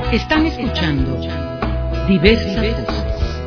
Están escuchando Diversas Voces.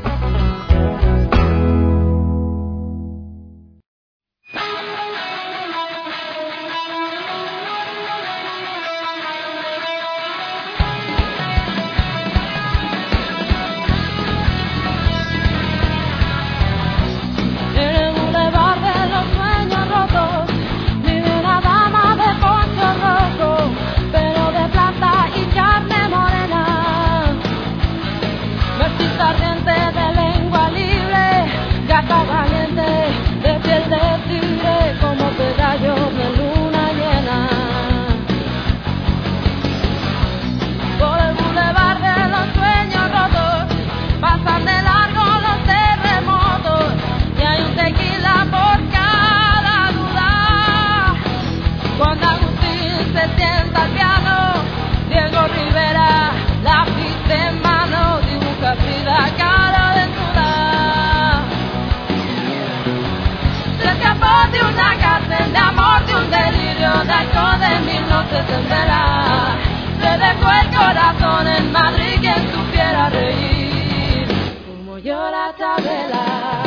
Se dejó el corazón en Madrid, quien supiera reír como llora Chabela.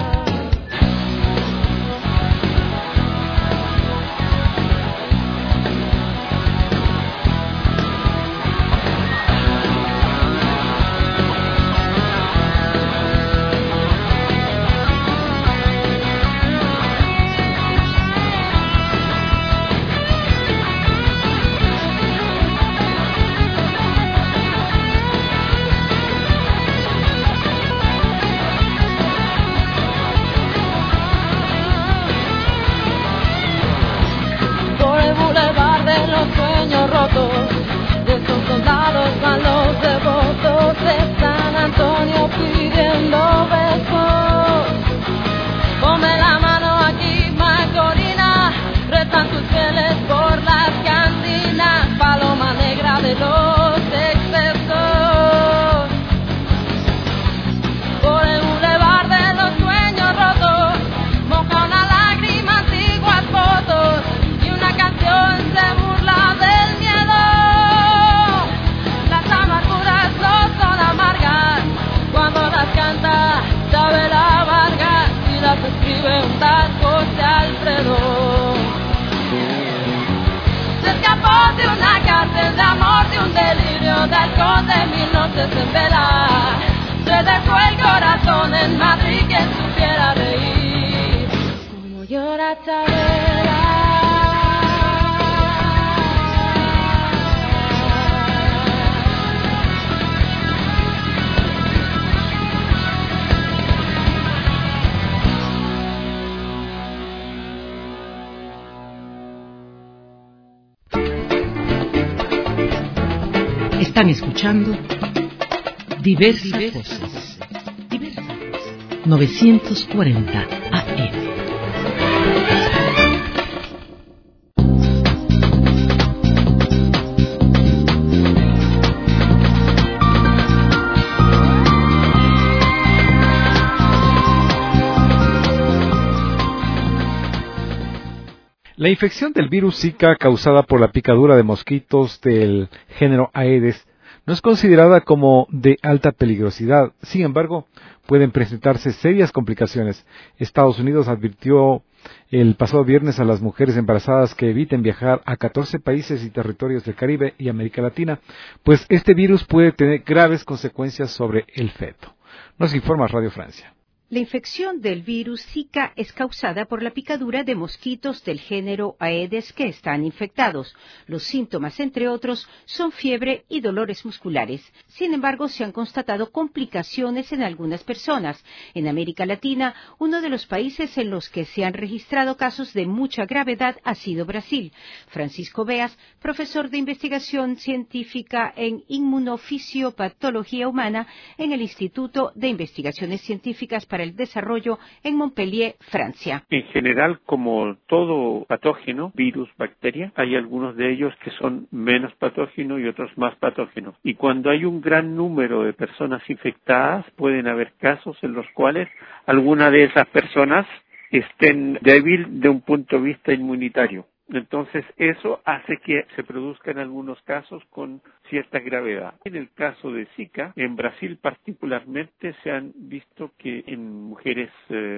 Los sueños rotos de estos soldados malos devotos de San Antonio pidiendo besos. Ponme la mano aquí, Macorina, rezan tus fieles por las cantinas, paloma negra de los excesos. Por el bulevar de los sueños rotos, moja una lágrima, antiguas fotos y una canción se burla del miedo. Las amarguras no son amargas cuando las canta Chabela Vargas y las escribe un tal José Alfredo. Se escapó de una cárcel de amor, de un delirio, de alcohol, de 1000 noches en vela. Se dejó el corazón en Madrid, quien supiera reír como llora Chabela. Están escuchando Diversas Voces. 940 AM. La infección del virus Zika causada por la picadura de mosquitos del género Aedes no es considerada como de alta peligrosidad. Sin embargo, pueden presentarse serias complicaciones. Estados Unidos advirtió el pasado viernes a las mujeres embarazadas que eviten viajar a 14 países y territorios del Caribe y América Latina, pues este virus puede tener graves consecuencias sobre el feto. Nos informa Radio Francia. La infección del virus Zika es causada por la picadura de mosquitos del género Aedes que están infectados. Los síntomas, entre otros, son fiebre y dolores musculares. Sin embargo, se han constatado complicaciones en algunas personas. En América Latina, uno de los países en los que se han registrado casos de mucha gravedad ha sido Brasil. Francisco Beas, profesor de investigación científica en inmunofisiopatología humana en el Instituto de Investigaciones Científicas para el Desarrollo en Montpellier, Francia. En general, como todo patógeno, virus, bacteria, hay algunos de ellos que son menos patógenos y otros más patógenos. Y cuando hay un gran número de personas infectadas, pueden haber casos en los cuales alguna de esas personas estén débil de un punto de vista inmunitario. Entonces, eso hace que se produzcan algunos casos con cierta gravedad. En el caso de Zika, en Brasil particularmente, se han visto que en mujeres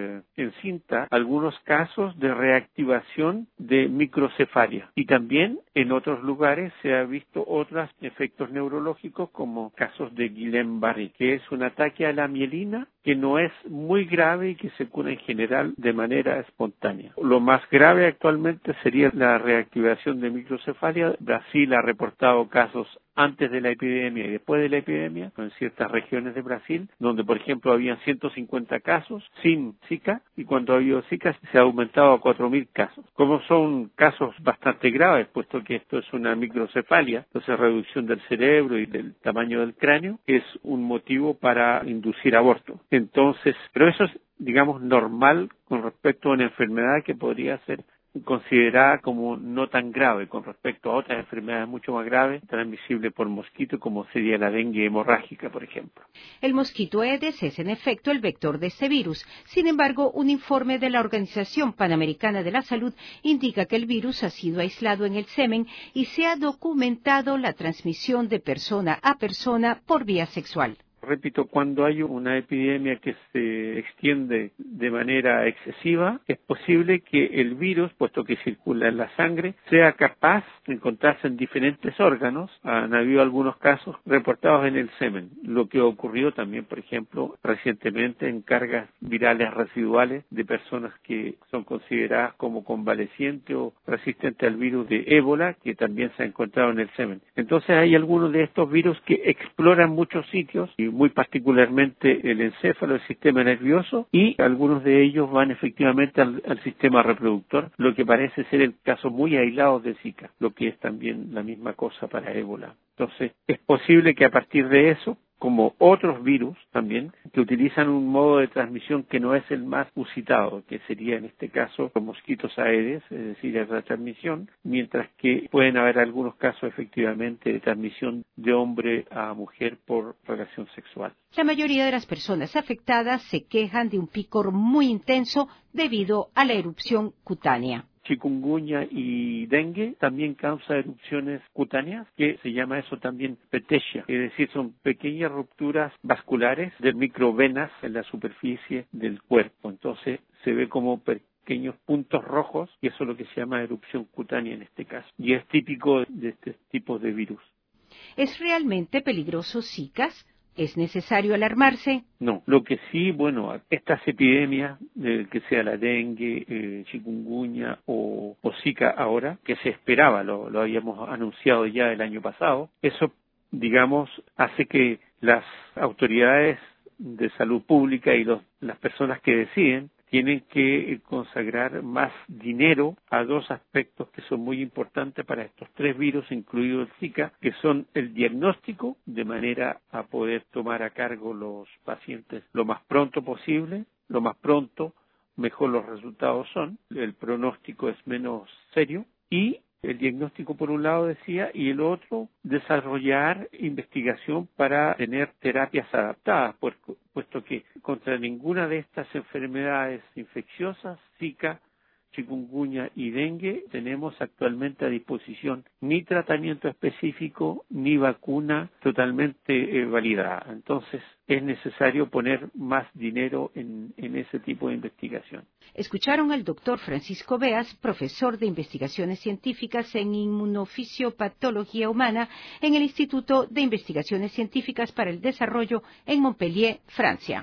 encintas, algunos casos de reactivación de microcefalia. Y también en otros lugares se ha visto otros efectos neurológicos, como casos de Guillain-Barré, que es un ataque a la mielina que no es muy grave y que se cura en general de manera espontánea. Lo más grave actualmente sería la reactivación de microcefalia. Brasil ha reportado casos antes de la epidemia y después de la epidemia, en ciertas regiones de Brasil, donde por ejemplo habían 150 casos sin Zika, y cuando ha habido Zika se ha aumentado a 4.000 casos. Como son casos bastante graves, puesto que esto es una microcefalia, entonces reducción del cerebro y del tamaño del cráneo, es un motivo para inducir aborto. Entonces, pero eso es, digamos, normal con respecto a una enfermedad que podría ser considerada como no tan grave con respecto a otras enfermedades mucho más graves, transmisibles por mosquito, como sería la dengue hemorrágica, por ejemplo. El mosquito Aedes es en efecto el vector de este virus. Sin embargo, un informe de la Organización Panamericana de la Salud indica que el virus ha sido aislado en el semen y se ha documentado la transmisión de persona a persona por vía sexual. Repito, cuando hay una epidemia que se extiende de manera excesiva, es posible que el virus, puesto que circula en la sangre, sea capaz de encontrarse en diferentes órganos. Han habido algunos casos reportados en el semen, lo que ocurrió también, por ejemplo, recientemente en cargas virales residuales de personas que son consideradas como convalecientes o resistentes al virus de ébola, que también se ha encontrado en el semen. Entonces hay algunos de estos virus que exploran muchos sitios, y muy particularmente el encéfalo, el sistema nervioso, y algunos de ellos van efectivamente al sistema reproductor, lo que parece ser el caso muy aislado de Zika, lo que es también la misma cosa para ébola. Entonces, es posible que a partir de eso, como otros virus también, que utilizan un modo de transmisión que no es el más usitado, que sería en este caso los mosquitos Aedes, es decir, la transmisión, mientras que pueden haber algunos casos efectivamente de transmisión de hombre a mujer por relación sexual. La mayoría de las personas afectadas se quejan de un picor muy intenso debido a la erupción cutánea. Chikungunya y dengue también causa erupciones cutáneas, que se llama eso también petecia, es decir, son pequeñas rupturas vasculares de microvenas en la superficie del cuerpo. Entonces se ve como pequeños puntos rojos, y eso es lo que se llama erupción cutánea en este caso, y es típico de este tipo de virus. ¿Es realmente peligroso Zika? ¿Es necesario alarmarse? No, lo que sí, bueno, estas epidemias, que sea la dengue, chikungunya o Zika ahora, que se esperaba, lo habíamos anunciado ya el año pasado, eso, digamos, hace que las autoridades de salud pública y las personas que deciden tienen que consagrar más dinero a dos aspectos que son muy importantes para estos tres virus, incluido el Zika, que son el diagnóstico, de manera a poder tomar a cargo los pacientes lo más pronto posible. Lo más pronto, mejor los resultados son, el pronóstico es menos serio, y el diagnóstico por un lado decía, y el otro, desarrollar investigación para tener terapias adaptadas, puesto que contra ninguna de estas enfermedades infecciosas, Zika, chikungunya y dengue, tenemos actualmente a disposición ni tratamiento específico ni vacuna totalmente validada. Entonces es necesario poner más dinero en ese tipo de investigación. Escucharon al doctor Francisco Beas, profesor de investigaciones científicas en inmunofisiopatología humana en el Instituto de Investigaciones Científicas para el Desarrollo en Montpellier, Francia.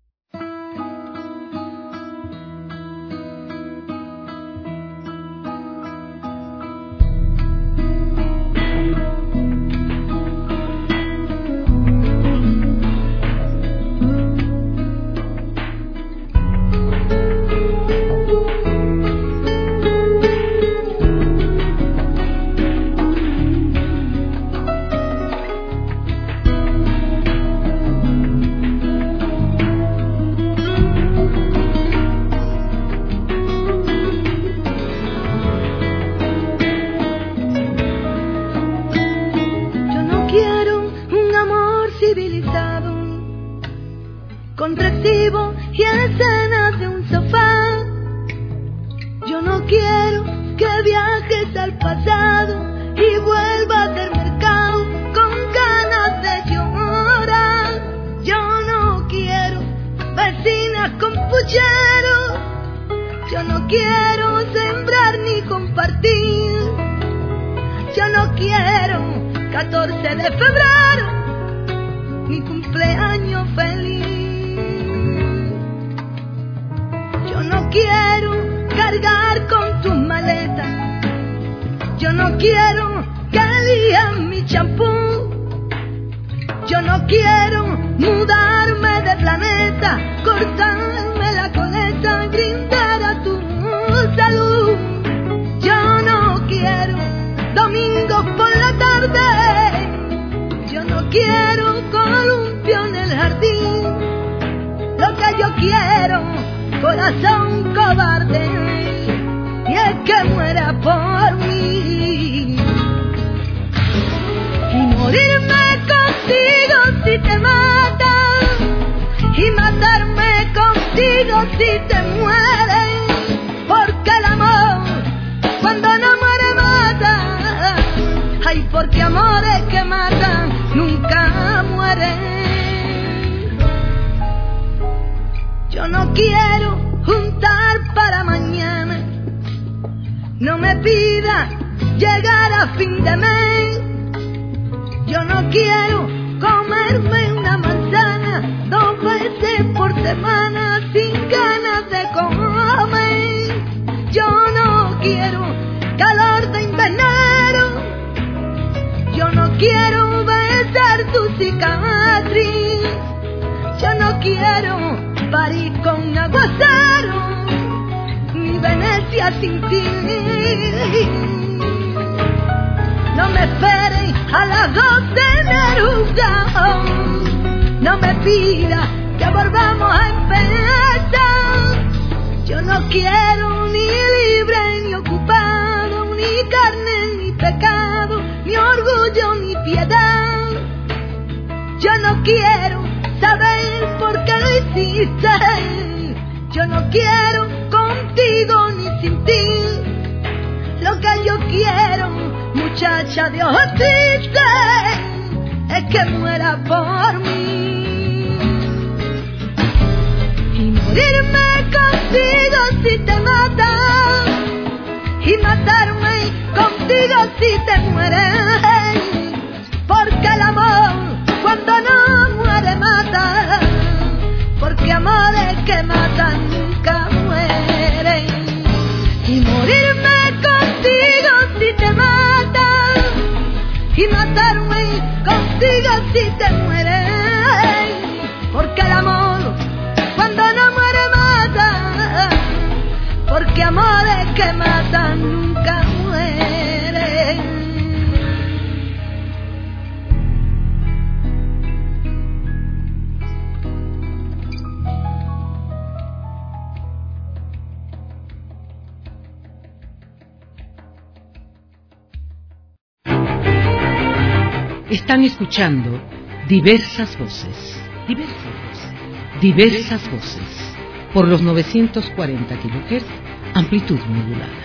Con recibo y escenas de un sofá. Yo no quiero que viajes al pasado y vuelvas del mercado con ganas de llorar. Yo no quiero vecinas con pucheros, yo no quiero sembrar ni compartir, yo no quiero 14 de febrero, mi cumpleaños feliz. Yo no quiero cargar con tus maletas, yo no quiero que elijan mi champú, yo no quiero mudarme de planeta, cortarme la coleta, brindar a tu salud. Yo no quiero domingos por la tarde, yo no quiero columpio en el jardín. Lo que yo quiero, corazón cobarde, y es que muera por mí. Y morirme contigo si te matan, y matarme contigo si te mueren, porque el amor cuando no muere mata. Ay, porque amores que matan nunca mueren. Yo no quiero juntar para mañana, no me pida llegar a fin de mes. Yo no quiero comerme una manzana 2 veces por semana sin ganas de comer. Yo no quiero calor de invernadero, yo no quiero besar tu cicatriz, yo no quiero París con aguacero, ni Venecia sin ti. No me esperen a las 12 de Neruda, no me pida que volvamos a empezar. Yo no quiero ni libre ni ocupado, ni carne ni pecado, ni orgullo ni piedad. Yo no quiero saber por qué lo hiciste, yo no quiero contigo ni sin ti. Lo que yo quiero, muchacha de ojos tristes, es que muera por mí. Y morirme contigo si te matan, y matarme contigo si te mueren, porque el amor cuando no muere mata, porque amores que matan nunca mueren. Y morirme contigo si te matan, y matarme contigo si te mueren, porque el amor cuando no muere mata, porque amores que matan nunca mueren. Están escuchando diversas voces, diversas voces, por los 940 kHz, amplitud modulada.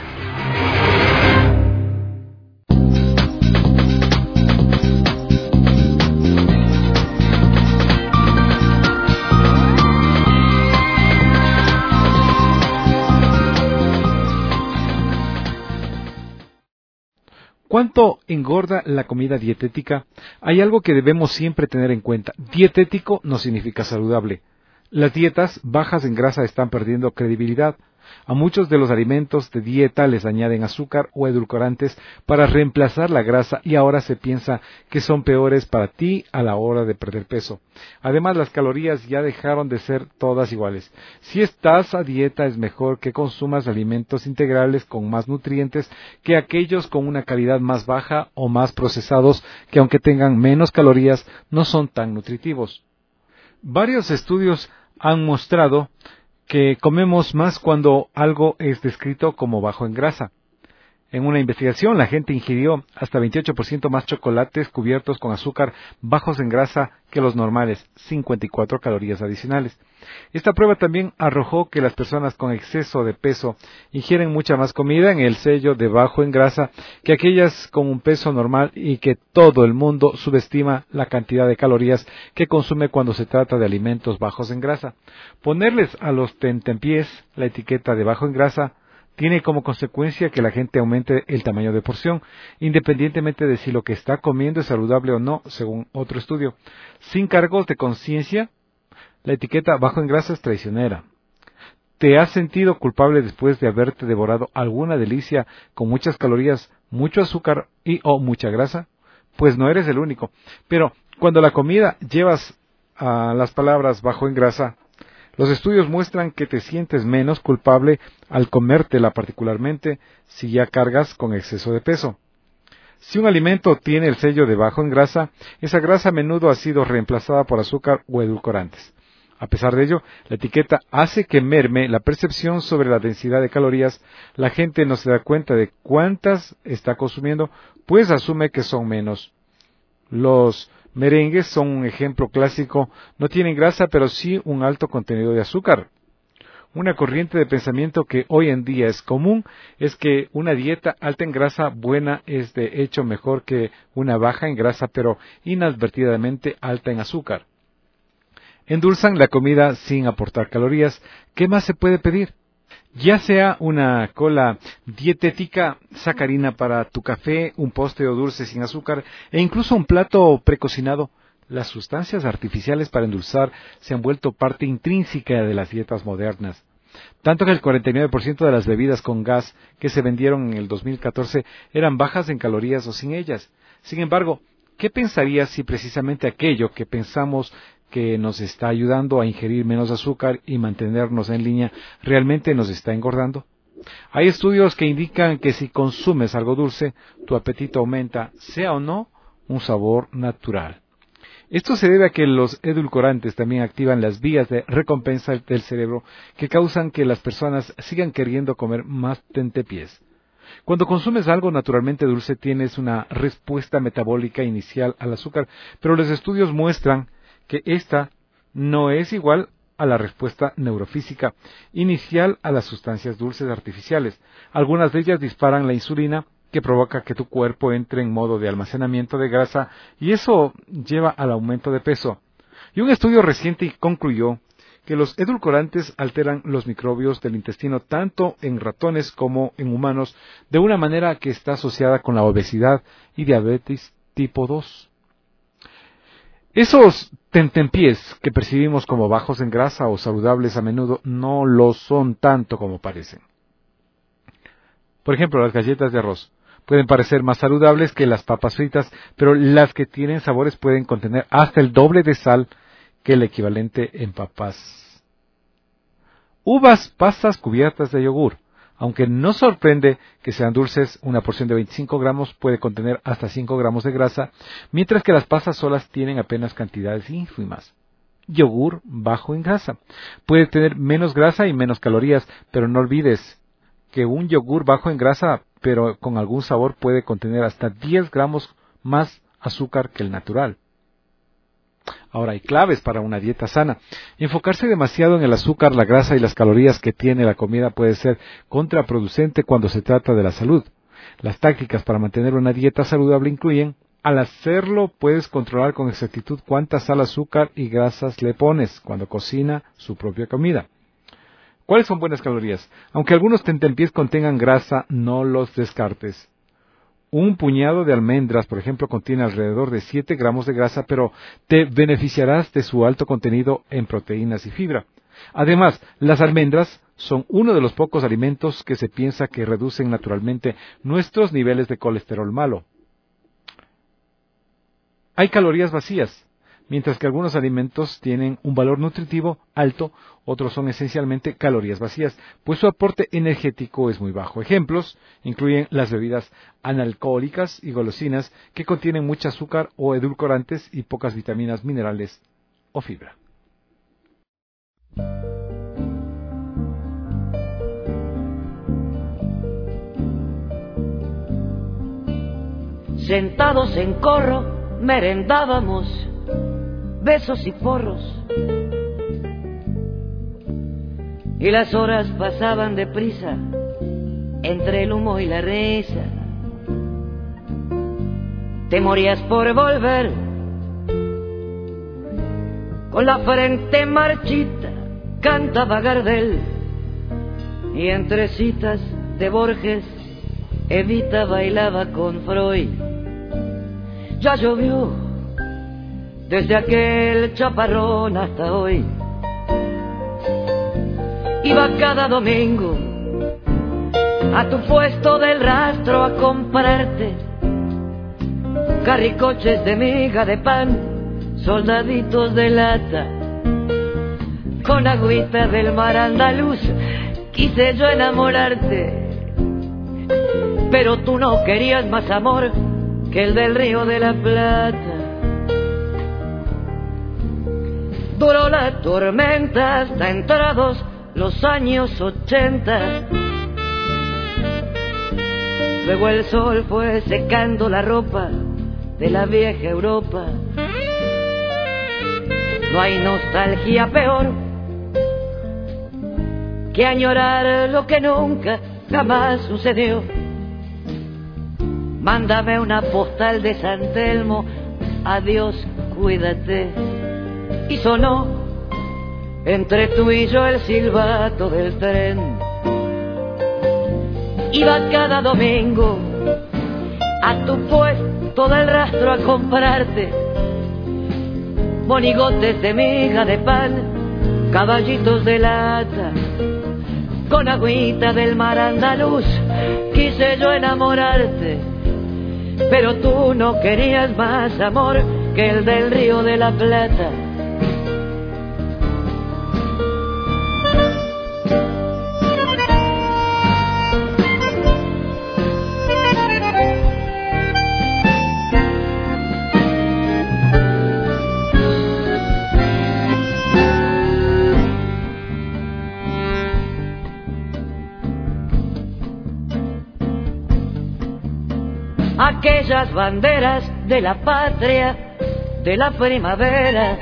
¿Cuánto engorda la comida dietética? Hay algo que debemos siempre tener en cuenta. Dietético no significa saludable. Las dietas bajas en grasa están perdiendo credibilidad. A muchos de los alimentos de dieta les añaden azúcar o edulcorantes para reemplazar la grasa y ahora se piensa que son peores para ti a la hora de perder peso. Además, las calorías ya dejaron de ser todas iguales. Si estás a dieta, es mejor que consumas alimentos integrales con más nutrientes que aquellos con una calidad más baja o más procesados que, aunque tengan menos calorías, no son tan nutritivos. Varios estudios han mostrado que comemos más cuando algo es descrito como bajo en grasa. En una investigación, la gente ingirió hasta 28% más chocolates cubiertos con azúcar bajos en grasa que los normales, 54 calorías adicionales. Esta prueba también arrojó que las personas con exceso de peso ingieren mucha más comida en el sello de bajo en grasa que aquellas con un peso normal y que todo el mundo subestima la cantidad de calorías que consume cuando se trata de alimentos bajos en grasa. Ponerles a los tentempiés la etiqueta de bajo en grasa tiene como consecuencia que la gente aumente el tamaño de porción, independientemente de si lo que está comiendo es saludable o no, según otro estudio. Sin cargos de conciencia, la etiqueta bajo en grasa es traicionera. ¿Te has sentido culpable después de haberte devorado alguna delicia con muchas calorías, mucho azúcar o mucha grasa? Pues no eres el único. Pero cuando la comida llevas a las palabras bajo en grasa, los estudios muestran que te sientes menos culpable al comértela, particularmente si ya cargas con exceso de peso. Si un alimento tiene el sello de bajo en grasa, esa grasa a menudo ha sido reemplazada por azúcar o edulcorantes. A pesar de ello, la etiqueta hace que merme la percepción sobre la densidad de calorías. La gente no se da cuenta de cuántas está consumiendo, pues asume que son menos. Los merengues son un ejemplo clásico, no tienen grasa pero sí un alto contenido de azúcar. Una corriente de pensamiento que hoy en día es común es que una dieta alta en grasa buena es de hecho mejor que una baja en grasa pero inadvertidamente alta en azúcar. Endulzan la comida sin aportar calorías. ¿Qué más se puede pedir? Ya sea una cola dietética sacarina para tu café, un postre o dulce sin azúcar e incluso un plato precocinado, las sustancias artificiales para endulzar se han vuelto parte intrínseca de las dietas modernas. Tanto que el 49% de las bebidas con gas que se vendieron en el 2014 eran bajas en calorías o sin ellas. Sin embargo, ¿qué pensarías si precisamente aquello que pensamos que nos está ayudando a ingerir menos azúcar y mantenernos en línea, realmente nos está engordando? Hay estudios que indican que si consumes algo dulce, tu apetito aumenta, sea o no un sabor natural. Esto se debe a que los edulcorantes también activan las vías de recompensa del cerebro que causan que las personas sigan queriendo comer más tentempiés. Cuando consumes algo naturalmente dulce tienes una respuesta metabólica inicial al azúcar, pero los estudios muestran que esta no es igual a la respuesta neurofísica inicial a las sustancias dulces artificiales. Algunas de ellas disparan la insulina, que provoca que tu cuerpo entre en modo de almacenamiento de grasa, y eso lleva al aumento de peso. Y un estudio reciente concluyó que los edulcorantes alteran los microbios del intestino tanto en ratones como en humanos, de una manera que está asociada con la obesidad y diabetes tipo 2. Esos tentempiés que percibimos como bajos en grasa o saludables a menudo no lo son tanto como parecen. Por ejemplo, las galletas de arroz pueden parecer más saludables que las papas fritas, pero las que tienen sabores pueden contener hasta el doble de sal que el equivalente en papas. Uvas pasas cubiertas de yogur. Aunque no sorprende que sean dulces, una porción de 25 gramos puede contener hasta 5 gramos de grasa, mientras que las pasas solas tienen apenas cantidades ínfimas. Yogur bajo en grasa. Puede tener menos grasa y menos calorías, pero no olvides que un yogur bajo en grasa, pero con algún sabor, puede contener hasta 10 gramos más azúcar que el natural. Ahora, hay claves para una dieta sana. Enfocarse demasiado en el azúcar, la grasa y las calorías que tiene la comida puede ser contraproducente cuando se trata de la salud. Las tácticas para mantener una dieta saludable incluyen: al hacerlo, puedes controlar con exactitud cuánta sal, azúcar y grasas le pones cuando cocina su propia comida. ¿Cuáles son buenas calorías? Aunque algunos tentempiés contengan grasa, no los descartes. Un puñado de almendras, por ejemplo, contiene alrededor de 7 gramos de grasa, pero te beneficiarás de su alto contenido en proteínas y fibra. Además, las almendras son uno de los pocos alimentos que se piensa que reducen naturalmente nuestros niveles de colesterol malo. Hay calorías vacías. Mientras que algunos alimentos tienen un valor nutritivo alto, otros son esencialmente calorías vacías, pues su aporte energético es muy bajo. Ejemplos incluyen las bebidas analcohólicas y golosinas que contienen mucho azúcar o edulcorantes y pocas vitaminas, minerales o fibra. Sentados en corro, merendábamos besos y porros. Y las horas pasaban deprisa entre el humo y la risa. Te morías por volver con la frente marchita, cantaba Gardel. Y entre citas de Borges, Evita bailaba con Freud. Ya llovió desde aquel chaparrón hasta hoy. Iba cada domingo a tu puesto del rastro a comprarte carricoches de miga de pan, soldaditos de lata. Con agüita del mar andaluz quise yo enamorarte, pero tú no querías más amor que el del Río de la Plata. Duró la tormenta hasta entrados los años 80. Luego el sol fue secando la ropa de la vieja Europa. No hay nostalgia peor que añorar lo que nunca jamás sucedió. Mándame una postal de San Telmo, adiós, cuídate. Y sonó entre tú y yo el silbato del tren. Iba cada domingo a tu puesto del rastro a comprarte monigotes de miga de pan, caballitos de lata. Con agüita del mar andaluz quise yo enamorarte, pero tú no querías más amor que el del Río de la Plata. Aquellas banderas de la patria, de la primavera,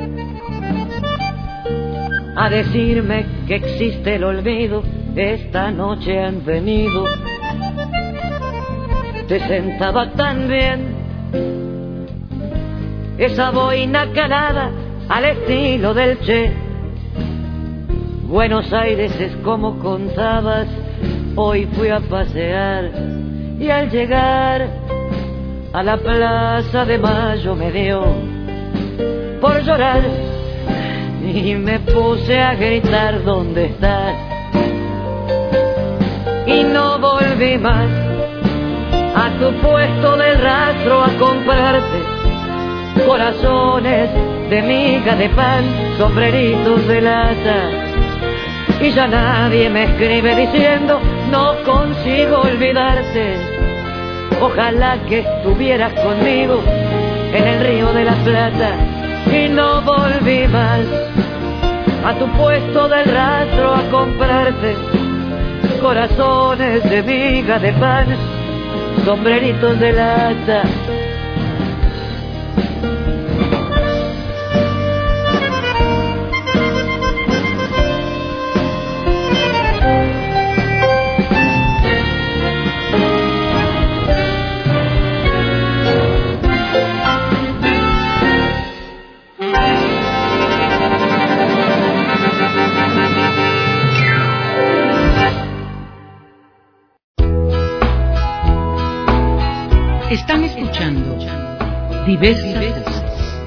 a decirme que existe el olvido, esta noche han venido. Te sentaba tan bien esa boina calada al estilo del Che. Buenos Aires es como contabas, hoy fui a pasear. Y al llegar a la Plaza de Mayo me dio por llorar y me puse a gritar ¿dónde estás? Y no volví más a tu puesto del rastro a comprarte corazones de miga de pan, sombreritos de lata. Y ya nadie me escribe diciendo no consigo olvidarte. Ojalá que estuvieras conmigo en el Río de la Plata. Y no volví más a tu puesto del rastro a comprarte corazones de miga de pan, sombreritos de lata. Están escuchando Diversas Voces.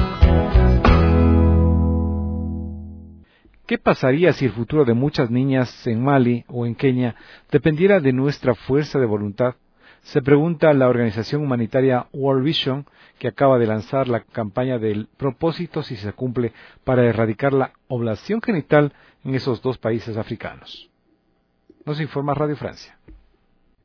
¿Qué pasaría si el futuro de muchas niñas en Mali o en Kenia dependiera de nuestra fuerza de voluntad? Se pregunta la organización humanitaria World Vision, que acaba de lanzar la campaña del propósito si se cumple para erradicar la ablación genital en esos dos países africanos. Nos informa Radio Francia.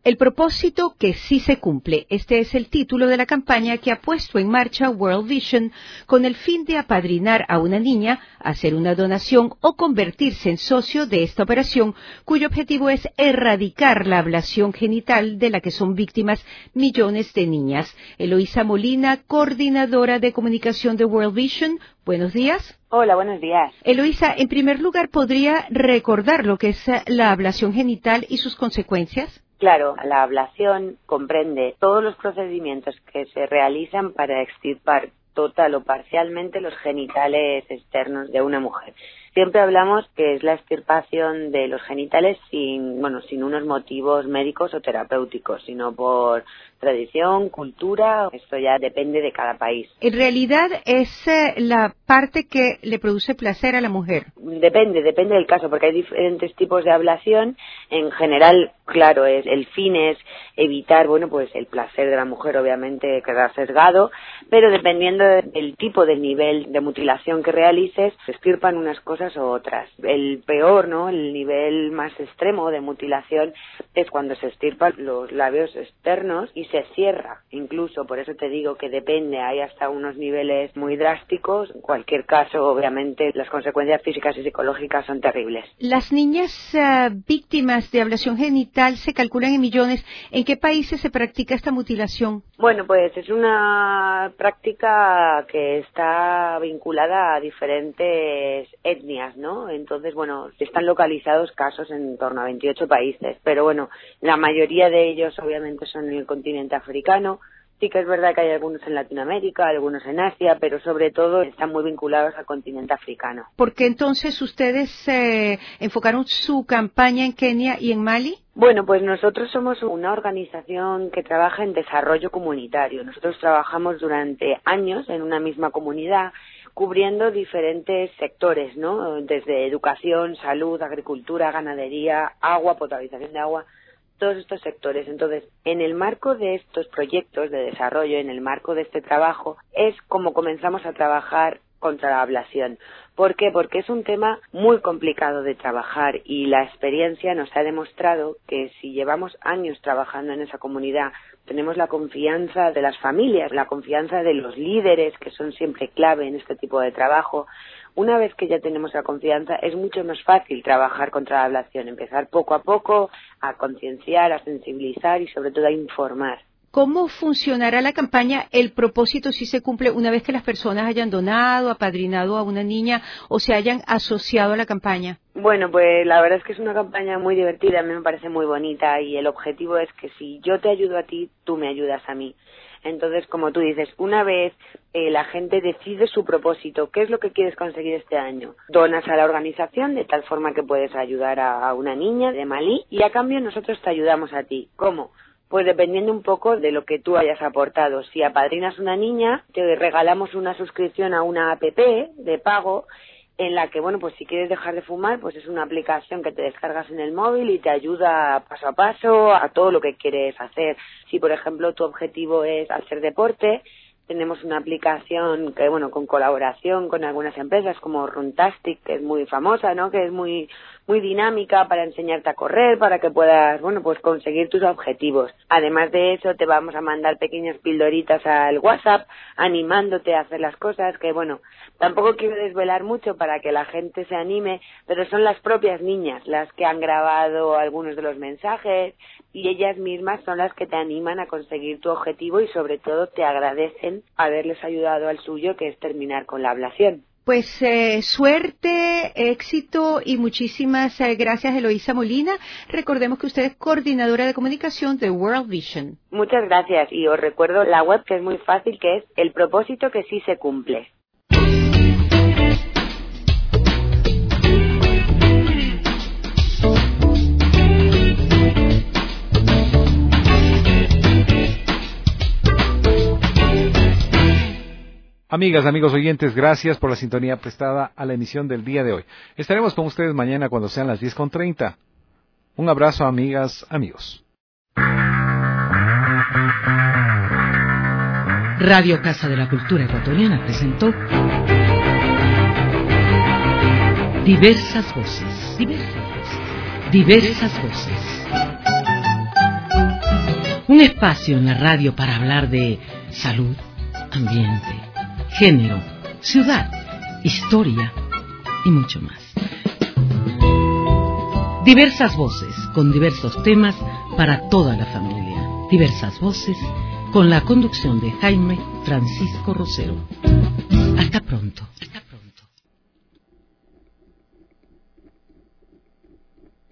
El propósito que sí se cumple. Este es el título de la campaña que ha puesto en marcha World Vision con el fin de apadrinar a una niña, hacer una donación o convertirse en socio de esta operación, cuyo objetivo es erradicar la ablación genital de la que son víctimas millones de niñas. Eloísa Molina, coordinadora de comunicación de World Vision. Buenos días. Hola, buenos días. Eloísa, en primer lugar, ¿podría recordar lo que es la ablación genital y sus consecuencias? Claro, la ablación comprende todos los procedimientos que se realizan para extirpar total o parcialmente los genitales externos de una mujer. Siempre hablamos que es la extirpación de los genitales sin unos motivos médicos o terapéuticos, sino por tradición, cultura, esto ya depende de cada país. En realidad es la parte que le produce placer a la mujer. Depende del caso, porque hay diferentes tipos de ablación. En general, claro, el fin es evitar, el placer de la mujer obviamente queda sesgado, pero dependiendo del tipo de nivel de mutilación que realices, se extirpan unas cosas o otras. El peor, el nivel más extremo de mutilación es cuando se extirpan los labios externos y se cierra, incluso, por eso te digo que depende, hay hasta unos niveles muy drásticos. En cualquier caso, obviamente, las consecuencias físicas y psicológicas son terribles. Las niñas víctimas de ablación genital se calculan en millones. ¿En qué países se practica esta mutilación? Bueno, pues es una práctica que está vinculada a diferentes etnias, ¿no? Entonces, están localizados casos en torno a 28 países, pero la mayoría de ellos obviamente son en el continente africano. Sí que es verdad que hay algunos en Latinoamérica, algunos en Asia, pero sobre todo están muy vinculados al continente africano. ¿Por qué entonces ustedes enfocaron su campaña en Kenia y en Mali? Bueno, pues nosotros somos una organización que trabaja en desarrollo comunitario. Nosotros trabajamos durante años en una misma comunidad, cubriendo diferentes sectores, ¿no? Desde educación, salud, agricultura, ganadería, agua, potabilización de agua, todos estos sectores. Entonces, en el marco de estos proyectos de desarrollo, en el marco de este trabajo, es como comenzamos a trabajar contra la ablación. ¿Por qué? Porque es un tema muy complicado de trabajar y la experiencia nos ha demostrado que si llevamos años trabajando en esa comunidad, tenemos la confianza de las familias, la confianza de los líderes, que son siempre clave en este tipo de trabajo. Una vez que ya tenemos la confianza, es mucho más fácil trabajar contra la ablación, empezar poco a poco a concienciar, a sensibilizar y sobre todo a informar. ¿Cómo funcionará la campaña? ¿El propósito sí se cumple una vez que las personas hayan donado, apadrinado a una niña o se hayan asociado a la campaña? Bueno, pues la verdad es que es una campaña muy divertida, a mí me parece muy bonita y el objetivo es que si yo te ayudo a ti, tú me ayudas a mí. Entonces, como tú dices, una vez la gente decide su propósito, ¿qué es lo que quieres conseguir este año? Donas a la organización de tal forma que puedes ayudar a una niña de Malí y a cambio nosotros te ayudamos a ti. ¿Cómo? Pues dependiendo un poco de lo que tú hayas aportado. Si apadrinas una niña, te regalamos una suscripción a una app de pago en la que, pues si quieres dejar de fumar, pues es una aplicación que te descargas en el móvil y te ayuda paso a paso a todo lo que quieres hacer. Si, por ejemplo, tu objetivo es hacer deporte, tenemos una aplicación que, con colaboración con algunas empresas como Runtastic, que es muy famosa, ¿no? Que es muy dinámica para enseñarte a correr, para que puedas, conseguir tus objetivos. Además de eso, te vamos a mandar pequeñas pildoritas al WhatsApp, animándote a hacer las cosas, que, tampoco quiero desvelar mucho para que la gente se anime, pero son las propias niñas las que han grabado algunos de los mensajes y ellas mismas son las que te animan a conseguir tu objetivo y sobre todo te agradecen haberles ayudado al suyo, que es terminar con la ablación. Pues suerte, éxito y muchísimas gracias, Eloísa Molina. Recordemos que usted es coordinadora de comunicación de World Vision. Muchas gracias y os recuerdo la web, que es muy fácil, que es El propósito que sí se cumple. Amigas, amigos oyentes, gracias por la sintonía prestada a la emisión del día de hoy. Estaremos con ustedes mañana cuando sean las 10:30. Un abrazo, amigas, amigos. Radio Casa de la Cultura Ecuatoriana presentó Diversas Voces. Un espacio en la radio para hablar de salud, ambiente, género, ciudad, historia y mucho más. Diversas voces con diversos temas para toda la familia. Diversas voces con la conducción de Jaime Francisco Rosero. Hasta pronto.